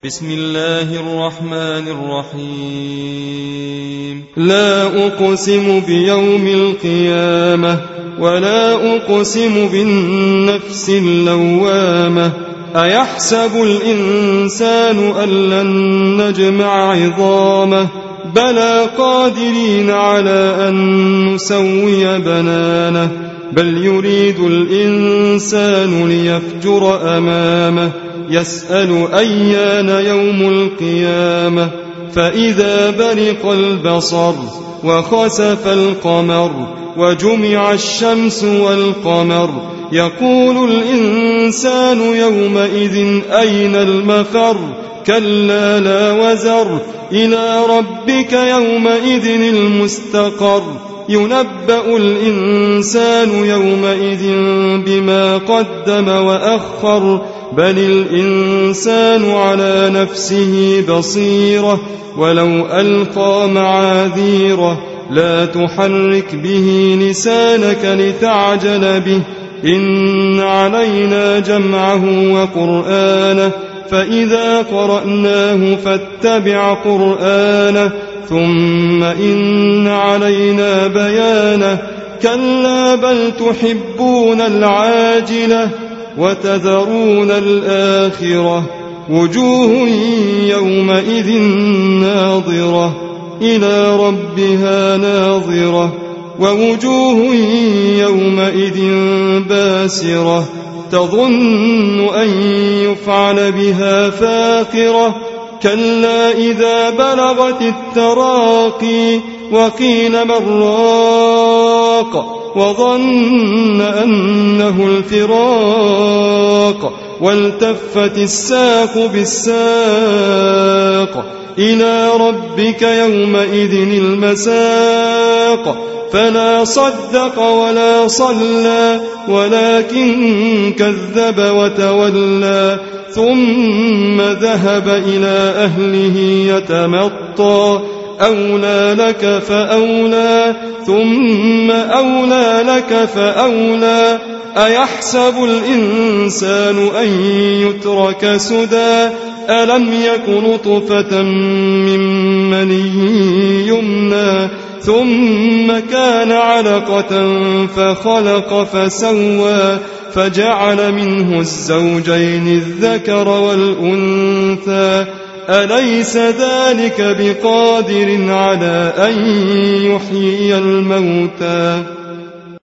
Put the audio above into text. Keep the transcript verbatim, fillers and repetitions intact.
بسم الله الرحمن الرحيم لا أقسم بيوم القيامة ولا أقسم بالنفس اللوامة أيحسب الإنسان أن لن نجمع عظامه بلى قادرين على أن نسوي بنانه بل يريد الإنسان ليفجر أمامه يسأل أيان يوم القيامة فإذا برق البصر وخسف القمر وجمع الشمس والقمر يقول الإنسان يومئذ أين المفر كلا لا وزر إلى ربك يومئذ المستقر ينبأ الإنسان يومئذ بما قدم وأخر بل الإنسان على نفسه بصيرة ولو ألقى معاذيره لا تحرك به لسانك لتعجل به إن علينا جمعه وقرآنه فإذا قرأناه فاتبع قرآنه ثم إن علينا بيانه كلا بل تحبون العاجلة وتذرون الآخرة وجوه يومئذ ناظرة إلى ربها ناظرة ووجوه يومئذ باسرة تظن أن يفعل بها فاقرة كلا إذا بلغت التراقي وقيل من راق وظن أنه الفراق والتفت الساق بالساق إلى ربك يومئذ المساق فلا صدق ولا صلى ولكن كذب وتولى ثم ذهب إلى أهله يتمطى أولى لك فأولى ثم أولى لك فأولى أيحسب الإنسان أن يترك سدى ألم يك نطفة من مني يمنى ثم كان علقة فخلق فسوى فجعل منه الزوجين الذكر والأنثى أليس ذلك بقادر على أن يحيي الموتى